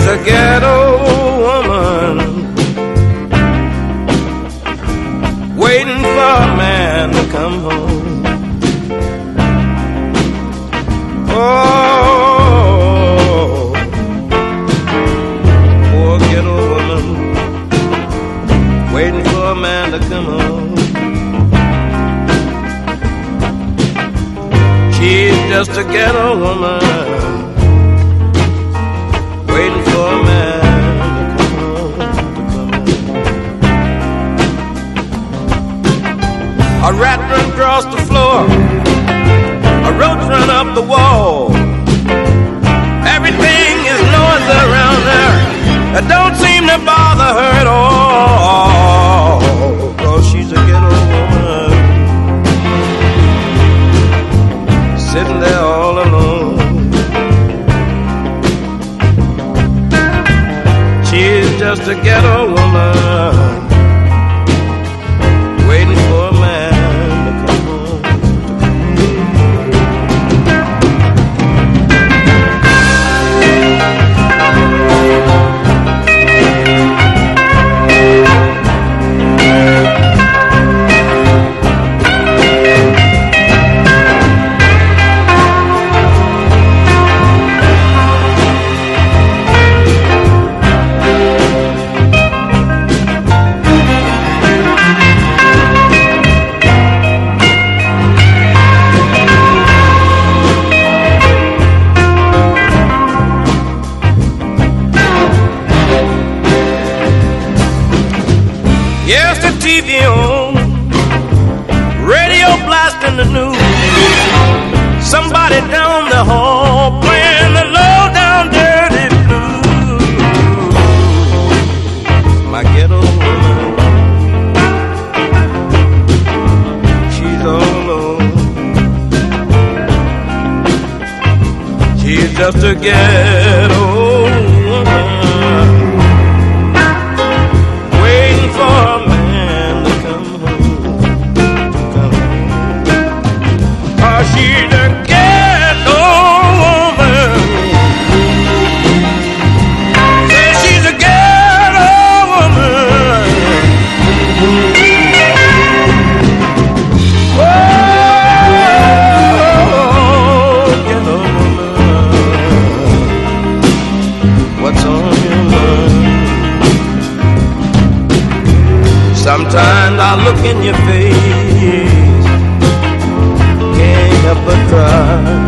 a ghetto woman waiting for a man to come home. Oh, poor ghetto woman waiting for a man to come home. She's just a ghetto woman waiting for a man to come home, A rat run across the floor, a roach run up the wall. Everything is noisy around her. It don't seem to bother her at all, 'cause she's a ghetto woman sitting there all alone. She's just a ghetto woman waiting for a man to come home. Yes, the TV on, radio blasting the news. Somebody down the hall playing the low down dirty blues. My ghetto woman, she's all alone. She's just a ghetto woman waiting for a man to come home, Oh, she's a ghetto woman. Say she's a ghetto woman. Oh, ghetto woman, what's on your mind? Sometimes I look in your face, can't help but cry.